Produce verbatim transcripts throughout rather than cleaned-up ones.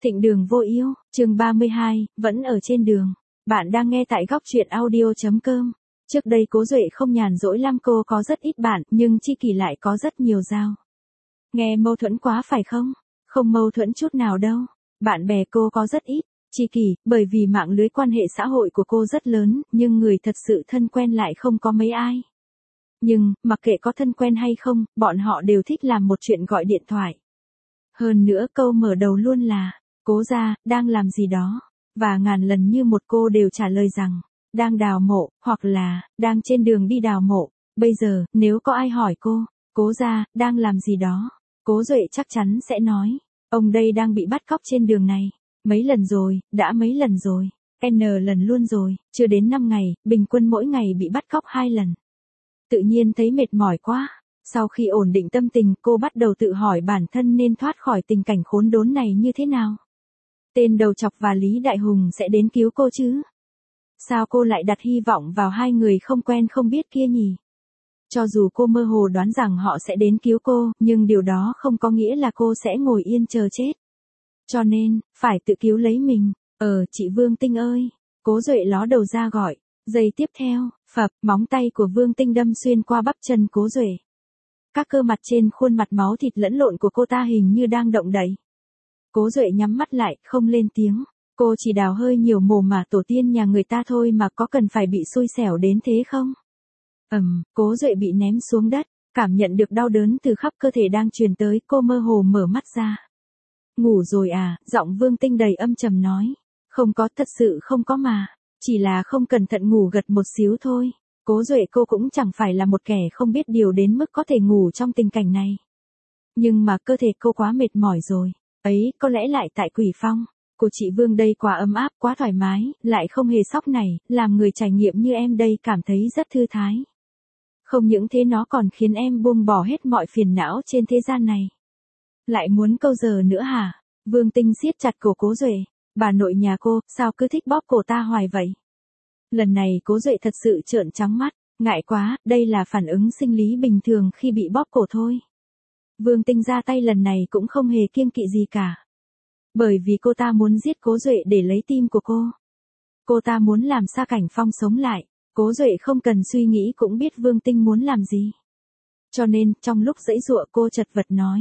Thịnh Đường Vô Yêu, chương ba mươi hai, vẫn ở trên đường. Bạn đang nghe tại góc truyện audio chấm com. Trước đây Cố Duệ không nhàn rỗi lắm, cô có rất ít bạn, nhưng Chi Kỳ lại có rất nhiều giao. Nghe mâu thuẫn quá phải không? Không mâu thuẫn chút nào đâu. Bạn bè cô có rất ít. Chi Kỳ, bởi vì mạng lưới quan hệ xã hội của cô rất lớn, nhưng người thật sự thân quen lại không có mấy ai. Nhưng, mặc kệ có thân quen hay không, bọn họ đều thích làm một chuyện gọi điện thoại. Hơn nữa câu mở đầu luôn là, Cố gia, đang làm gì đó, và ngàn lần như một cô đều trả lời rằng, đang đào mộ, hoặc là, đang trên đường đi đào mộ. Bây giờ, nếu có ai hỏi cô, Cố gia, đang làm gì đó, Cố Duệ chắc chắn sẽ nói, ông đây đang bị bắt cóc trên đường này. Mấy lần rồi, đã mấy lần rồi, N lần luôn rồi, chưa đến năm ngày, bình quân mỗi ngày bị bắt cóc hai lần. Tự nhiên thấy mệt mỏi quá. Sau khi ổn định tâm tình, cô bắt đầu tự hỏi bản thân nên thoát khỏi tình cảnh khốn đốn này như thế nào. Tên đầu chọc và Lý Đại Hùng sẽ đến cứu cô chứ? Sao cô lại đặt hy vọng vào hai người không quen không biết kia nhỉ? Cho dù cô mơ hồ đoán rằng họ sẽ đến cứu cô, nhưng điều đó không có nghĩa là cô sẽ ngồi yên chờ chết. Cho nên, phải tự cứu lấy mình. Ờ, chị Vương Tinh ơi! Cố Duệ ló đầu ra gọi. Giây tiếp theo, phập, móng tay của Vương Tinh đâm xuyên qua bắp chân Cố Duệ. Các cơ mặt trên khuôn mặt máu thịt lẫn lộn của cô ta hình như đang động đậy. Cố Duệ nhắm mắt lại, không lên tiếng. Cô chỉ đào hơi nhiều mồ mà tổ tiên nhà người ta thôi mà có cần phải bị xui xẻo đến thế không? Ầm, Cố Duệ bị ném xuống đất, cảm nhận được đau đớn từ khắp cơ thể đang truyền tới, cô mơ hồ mở mắt ra. Ngủ rồi à? Giọng Vương Tinh đầy âm trầm nói. Không có, thật sự không có mà. Chỉ là không cẩn thận ngủ gật một xíu thôi. Cố Duệ cô cũng chẳng phải là một kẻ không biết điều đến mức có thể ngủ trong tình cảnh này. Nhưng mà cơ thể cô quá mệt mỏi rồi. Ấy, có lẽ lại tại Quỷ Phong. Cô chị Vương đây quá ấm áp, quá thoải mái, lại không hề sóc này, làm người trải nghiệm như em đây cảm thấy rất thư thái. Không những thế nó còn khiến em buông bỏ hết mọi phiền não trên thế gian này. Lại muốn câu giờ nữa hả? Vương Tinh siết chặt cổ Cố Duệ. Bà nội nhà cô, sao cứ thích bóp cổ ta hoài vậy? Lần này Cố Duệ thật sự trợn trắng mắt, ngại quá, đây là phản ứng sinh lý bình thường khi bị bóp cổ thôi. Vương Tinh ra tay lần này cũng không hề kiêng kỵ gì cả. Bởi vì cô ta muốn giết Cố Duệ để lấy tim của cô. Cô ta muốn làm Sa Cảnh Phong sống lại, Cố Duệ không cần suy nghĩ cũng biết Vương Tinh muốn làm gì. Cho nên, trong lúc giãy giụa cô chật vật nói.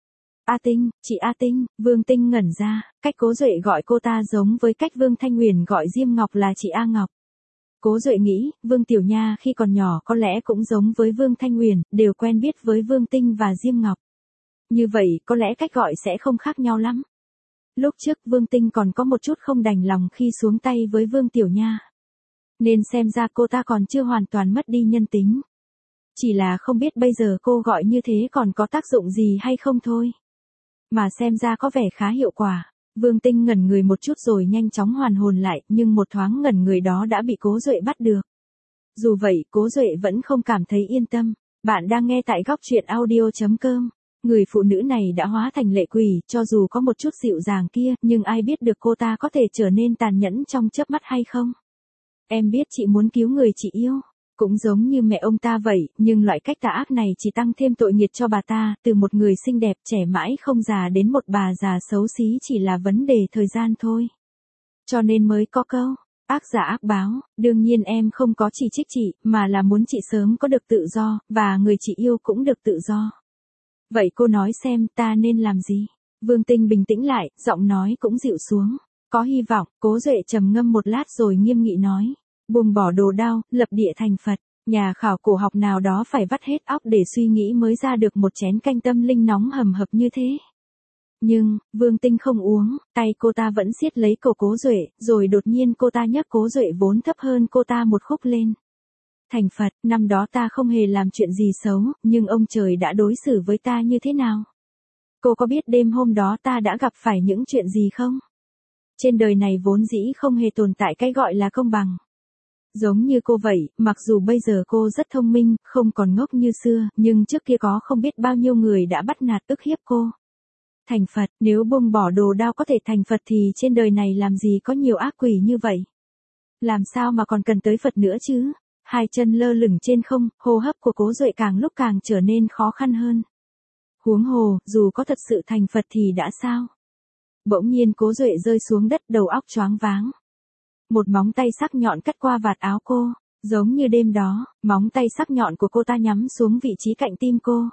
A Tinh, chị A Tinh. Vương Tinh ngẩn ra, cách Cố Duệ gọi cô ta giống với cách Vương Thanh Huyền gọi Diêm Ngọc là chị A Ngọc. Cố Duệ nghĩ, Vương Tiểu Nha khi còn nhỏ có lẽ cũng giống với Vương Thanh Huyền, đều quen biết với Vương Tinh và Diêm Ngọc. Như vậy, có lẽ cách gọi sẽ không khác nhau lắm. Lúc trước Vương Tinh còn có một chút không đành lòng khi xuống tay với Vương Tiểu Nha. Nên xem ra cô ta còn chưa hoàn toàn mất đi nhân tính. Chỉ là không biết bây giờ cô gọi như thế còn có tác dụng gì hay không thôi. Mà xem ra có vẻ khá hiệu quả. Vương Tinh ngẩn người một chút rồi nhanh chóng hoàn hồn lại, nhưng một thoáng ngẩn người đó đã bị Cố Duệ bắt được. Dù vậy, Cố Duệ vẫn không cảm thấy yên tâm. Bạn đang nghe tại góc truyện audio chấm com. Người phụ nữ này đã hóa thành lệ quỷ, cho dù có một chút dịu dàng kia, nhưng ai biết được cô ta có thể trở nên tàn nhẫn trong chớp mắt hay không? Em biết chị muốn cứu người chị yêu. Cũng giống như mẹ ông ta vậy, nhưng loại cách tà ác này chỉ tăng thêm tội nghiệt cho bà ta, từ một người xinh đẹp trẻ mãi không già đến một bà già xấu xí chỉ là vấn đề thời gian thôi. Cho nên mới có câu, ác giả ác báo, đương nhiên em không có chỉ trích chị, mà là muốn chị sớm có được tự do, và người chị yêu cũng được tự do. Vậy cô nói xem ta nên làm gì? Vương Tinh bình tĩnh lại, giọng nói cũng dịu xuống. Có hy vọng. Cố Duệ trầm ngâm một lát rồi nghiêm nghị nói. Buông bỏ đồ đao, lập địa thành Phật. Nhà khảo cổ học nào đó phải vắt hết óc để suy nghĩ mới ra được một chén canh tâm linh nóng hầm hập như thế. Nhưng, Vương Tinh không uống, tay cô ta vẫn siết lấy cổ Cố Duệ, rồi đột nhiên cô ta nhấc Cố Duệ vốn thấp hơn cô ta một khúc lên. Thành Phật, năm đó ta không hề làm chuyện gì xấu, nhưng ông trời đã đối xử với ta như thế nào? Cô có biết đêm hôm đó ta đã gặp phải những chuyện gì không? Trên đời này vốn dĩ không hề tồn tại cái gọi là công bằng. Giống như cô vậy, mặc dù bây giờ cô rất thông minh, không còn ngốc như xưa, nhưng trước kia có không biết bao nhiêu người đã bắt nạt ức hiếp cô. Thành Phật, nếu buông bỏ đồ đao có thể thành Phật thì trên đời này làm gì có nhiều ác quỷ như vậy? Làm sao mà còn cần tới Phật nữa chứ? Hai chân lơ lửng trên không, hô hấp của Cố Duệ càng lúc càng trở nên khó khăn hơn. Huống hồ, dù có thật sự thành Phật thì đã sao? Bỗng nhiên Cố Duệ rơi xuống đất đầu óc choáng váng. Một móng tay sắc nhọn cắt qua vạt áo cô, giống như đêm đó, móng tay sắc nhọn của cô ta nhắm xuống vị trí cạnh tim cô.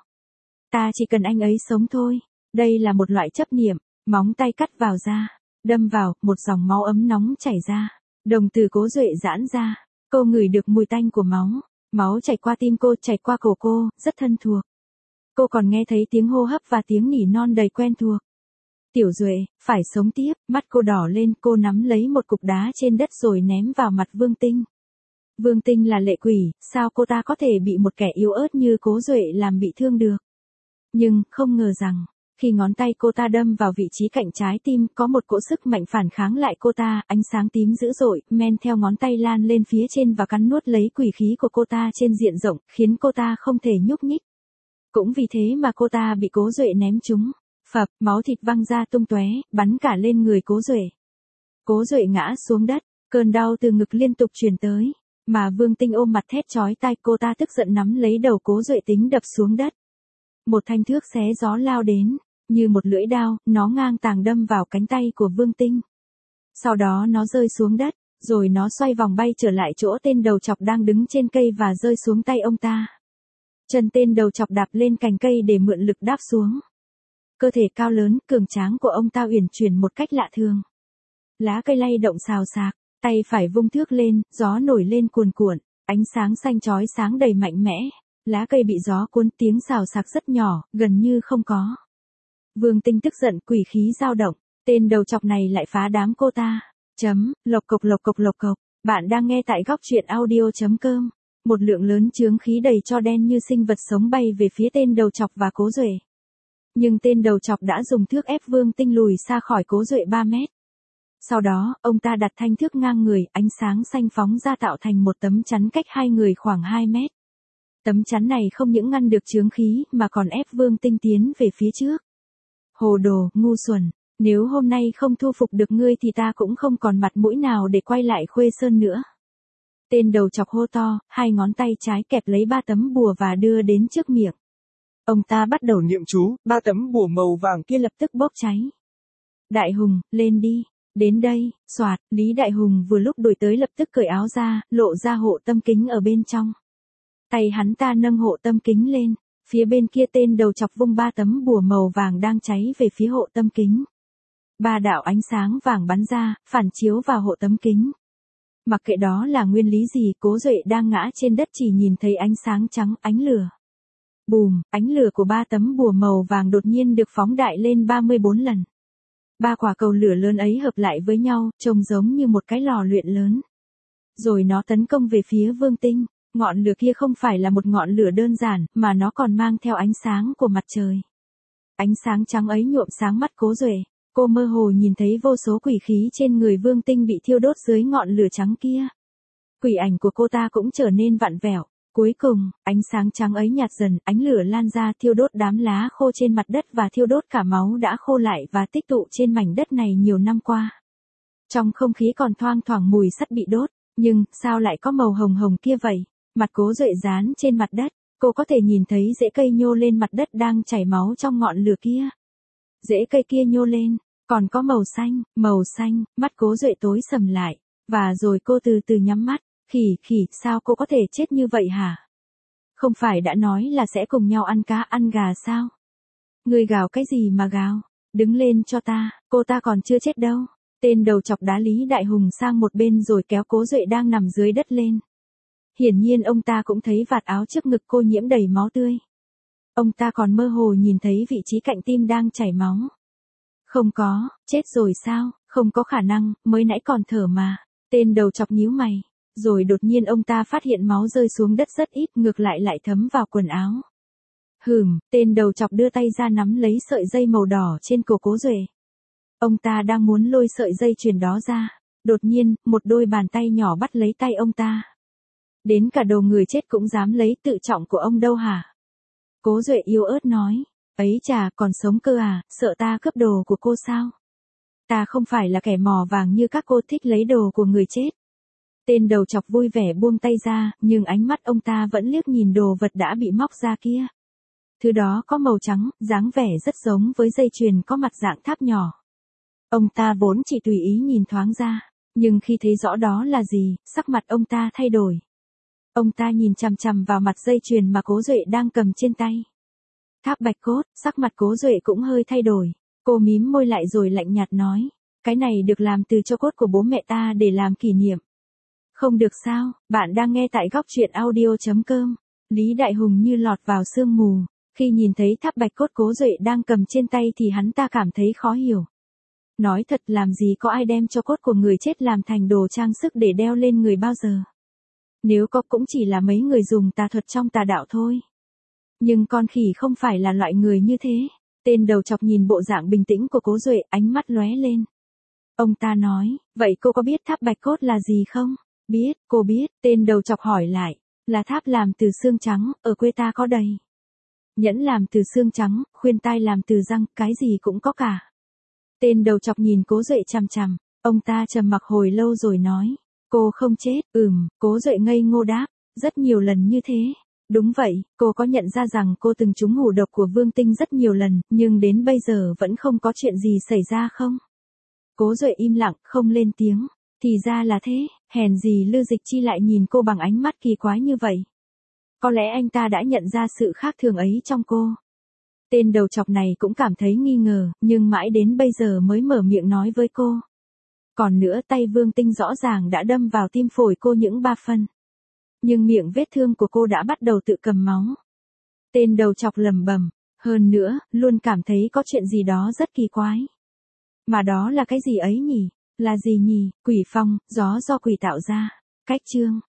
Ta chỉ cần anh ấy sống thôi. Đây là một loại chấp niệm, móng tay cắt vào da, đâm vào, một dòng máu ấm nóng chảy ra. Đồng tử Cố Duệ giãn ra, cô ngửi được mùi tanh của máu, máu chảy qua tim cô, chảy qua cổ cô, rất thân thuộc. Cô còn nghe thấy tiếng hô hấp và tiếng nỉ non đầy quen thuộc. Tiểu Duệ, phải sống tiếp, mắt cô đỏ lên, cô nắm lấy một cục đá trên đất rồi ném vào mặt Vương Tinh. Vương Tinh là lệ quỷ, sao cô ta có thể bị một kẻ yếu ớt như Cố Duệ làm bị thương được? Nhưng, không ngờ rằng, khi ngón tay cô ta đâm vào vị trí cạnh trái tim, có một cỗ sức mạnh phản kháng lại cô ta, ánh sáng tím dữ dội, men theo ngón tay lan lên phía trên và cắn nuốt lấy quỷ khí của cô ta trên diện rộng, khiến cô ta không thể nhúc nhích. Cũng vì thế mà cô ta bị Cố Duệ ném trúng. Phập, máu thịt văng ra tung tóe, bắn cả lên người Cố Duệ. Cố Duệ ngã xuống đất, cơn đau từ ngực liên tục truyền tới, mà Vương Tinh ôm mặt thét chói tai, cô ta tức giận nắm lấy đầu Cố Duệ tính đập xuống đất. Một thanh thước xé gió lao đến, như một lưỡi đao, nó ngang tàng đâm vào cánh tay của Vương Tinh. Sau đó nó rơi xuống đất, rồi nó xoay vòng bay trở lại chỗ tên đầu chọc đang đứng trên cây và rơi xuống tay ông ta. Chân tên đầu chọc đạp lên cành cây để mượn lực đáp xuống. Cơ thể cao lớn, cường tráng của ông ta uyển chuyển một cách lạ thường. Lá cây lay động xào xạc, tay phải vung thước lên, gió nổi lên cuồn cuộn, ánh sáng xanh chói sáng đầy mạnh mẽ. Lá cây bị gió cuốn, tiếng xào xạc rất nhỏ, gần như không có. Vương Tinh tức giận, quỷ khí dao động, tên đầu chọc này lại phá đám cô ta. Chấm, lộc cộc lộc cộc lộc cộc, bạn đang nghe tại góc truyện audio.com. Một lượng lớn chướng khí đầy tro đen như sinh vật sống bay về phía tên đầu chọc và Cố Duệ. Nhưng tên đầu chọc đã dùng thước ép Vương Tinh lùi xa khỏi Cố Duệ ba mét. Sau đó, ông ta đặt thanh thước ngang người, ánh sáng xanh phóng ra tạo thành một tấm chắn cách hai người khoảng hai mét. Tấm chắn này không những ngăn được chướng khí mà còn ép Vương Tinh tiến về phía trước. Hồ đồ, ngu xuẩn, nếu hôm nay không thu phục được ngươi thì ta cũng không còn mặt mũi nào để quay lại Khuê Sơn nữa. Tên đầu chọc hô to, hai ngón tay trái kẹp lấy ba tấm bùa và đưa đến trước miệng. Ông ta bắt đầu niệm chú, ba tấm bùa màu vàng kia lập tức bốc cháy. Đại Hùng, lên đi. Đến đây, soạt, Lý Đại Hùng vừa lúc đuổi tới lập tức cởi áo ra, lộ ra hộ tâm kính ở bên trong. Tay hắn ta nâng hộ tâm kính lên, phía bên kia tên đầu chọc vung ba tấm bùa màu vàng đang cháy về phía hộ tâm kính. Ba đạo ánh sáng vàng bắn ra, phản chiếu vào hộ tấm kính. Mặc kệ đó là nguyên lý gì, Cố Duệ đang ngã trên đất chỉ nhìn thấy ánh sáng trắng, ánh lửa. Bùm, ánh lửa của ba tấm bùa màu vàng đột nhiên được phóng đại lên ba mươi bốn lần. Ba quả cầu lửa lớn ấy hợp lại với nhau, trông giống như một cái lò luyện lớn. Rồi nó tấn công về phía Vương Tinh, ngọn lửa kia không phải là một ngọn lửa đơn giản, mà nó còn mang theo ánh sáng của mặt trời. Ánh sáng trắng ấy nhuộm sáng mắt Cố Duệ, cô mơ hồ nhìn thấy vô số quỷ khí trên người Vương Tinh bị thiêu đốt dưới ngọn lửa trắng kia. Quỷ ảnh của cô ta cũng trở nên vặn vẹo. Cuối cùng, ánh sáng trắng ấy nhạt dần, ánh lửa lan ra thiêu đốt đám lá khô trên mặt đất và thiêu đốt cả máu đã khô lại và tích tụ trên mảnh đất này nhiều năm qua. Trong không khí còn thoang thoảng mùi sắt bị đốt, nhưng sao lại có màu hồng hồng kia vậy? Mặt Cố Duệ dán trên mặt đất, cô có thể nhìn thấy rễ cây nhô lên mặt đất đang chảy máu trong ngọn lửa kia. Rễ cây kia nhô lên, còn có màu xanh, màu xanh, mắt Cố Duệ tối sầm lại, và rồi cô từ từ nhắm mắt. Khỉ, khỉ, sao cô có thể chết như vậy hả? Không phải đã nói là sẽ cùng nhau ăn cá ăn gà sao? Ngươi gào cái gì mà gào? Đứng lên cho ta, cô ta còn chưa chết đâu. Tên đầu chọc đá Lý Đại Hùng sang một bên rồi kéo Cố Duệ đang nằm dưới đất lên. Hiển nhiên ông ta cũng thấy vạt áo trước ngực cô nhiễm đầy máu tươi. Ông ta còn mơ hồ nhìn thấy vị trí cạnh tim đang chảy máu. Không có, chết rồi sao? Không có khả năng, mới nãy còn thở mà. Tên đầu chọc nhíu mày. Rồi đột nhiên ông ta phát hiện máu rơi xuống đất rất ít, ngược lại lại thấm vào quần áo. Hừm, tên đầu chọc đưa tay ra nắm lấy sợi dây màu đỏ trên cổ Cố Duệ. Ông ta đang muốn lôi sợi dây chuyền đó ra. Đột nhiên, một đôi bàn tay nhỏ bắt lấy tay ông ta. Đến cả đầu người chết cũng dám lấy tự trọng của ông đâu hả? Cố Duệ yếu ớt nói. Ấy chà, còn sống cơ à, sợ ta cướp đồ của cô sao? Ta không phải là kẻ mò vàng như các cô thích lấy đồ của người chết. Tên đầu chọc vui vẻ buông tay ra, nhưng ánh mắt ông ta vẫn liếc nhìn đồ vật đã bị móc ra kia. Thứ đó có màu trắng, dáng vẻ rất giống với dây chuyền có mặt dạng tháp nhỏ. Ông ta vốn chỉ tùy ý nhìn thoáng ra, nhưng khi thấy rõ đó là gì, sắc mặt ông ta thay đổi. Ông ta nhìn chằm chằm vào mặt dây chuyền mà Cố Duệ đang cầm trên tay. Tháp bạch cốt, sắc mặt Cố Duệ cũng hơi thay đổi. Cô mím môi lại rồi lạnh nhạt nói, cái này được làm từ tro cốt của bố mẹ ta để làm kỷ niệm. Không được sao, bạn đang nghe tại góc truyện audio chấm com. Lý Đại Hùng như lọt vào sương mù, khi nhìn thấy tháp bạch cốt Cố Duệ đang cầm trên tay thì hắn ta cảm thấy khó hiểu. Nói thật, làm gì có ai đem tro cốt của người chết làm thành đồ trang sức để đeo lên người bao giờ. Nếu có cũng chỉ là mấy người dùng tà thuật trong tà đạo thôi. Nhưng con khỉ không phải là loại người như thế. Tên đầu chọc nhìn bộ dạng bình tĩnh của Cố Duệ, ánh mắt lóe lên. Ông ta nói, vậy cô có biết tháp bạch cốt là gì không? Biết, cô biết, tên đầu chọc hỏi lại, là tháp làm từ xương trắng, ở quê ta có đầy. Nhẫn làm từ xương trắng, khuyên tai làm từ răng, cái gì cũng có cả. Tên đầu chọc nhìn Cố Duệ chằm chằm, ông ta trầm mặc hồi lâu rồi nói, cô không chết, ừm, Cố Duệ ngây ngô đáp, rất nhiều lần như thế. Đúng vậy, cô có nhận ra rằng cô từng trúng ngủ độc của Vương Tinh rất nhiều lần, nhưng đến bây giờ vẫn không có chuyện gì xảy ra không? Cố Duệ im lặng, không lên tiếng. Thì ra là thế, hèn gì Lư Dịch Chi lại nhìn cô bằng ánh mắt kỳ quái như vậy. Có lẽ anh ta đã nhận ra sự khác thường ấy trong cô. Tên đầu chọc này cũng cảm thấy nghi ngờ, nhưng mãi đến bây giờ mới mở miệng nói với cô. Còn nữa, tay Vương Tinh rõ ràng đã đâm vào tim phổi cô những ba phân. Nhưng miệng vết thương của cô đã bắt đầu tự cầm máu. Tên đầu chọc lẩm bẩm, hơn nữa, luôn cảm thấy có chuyện gì đó rất kỳ quái. Mà đó là cái gì ấy nhỉ? Là gì nhỉ? Quỷ phong, gió do quỷ tạo ra. Cách chương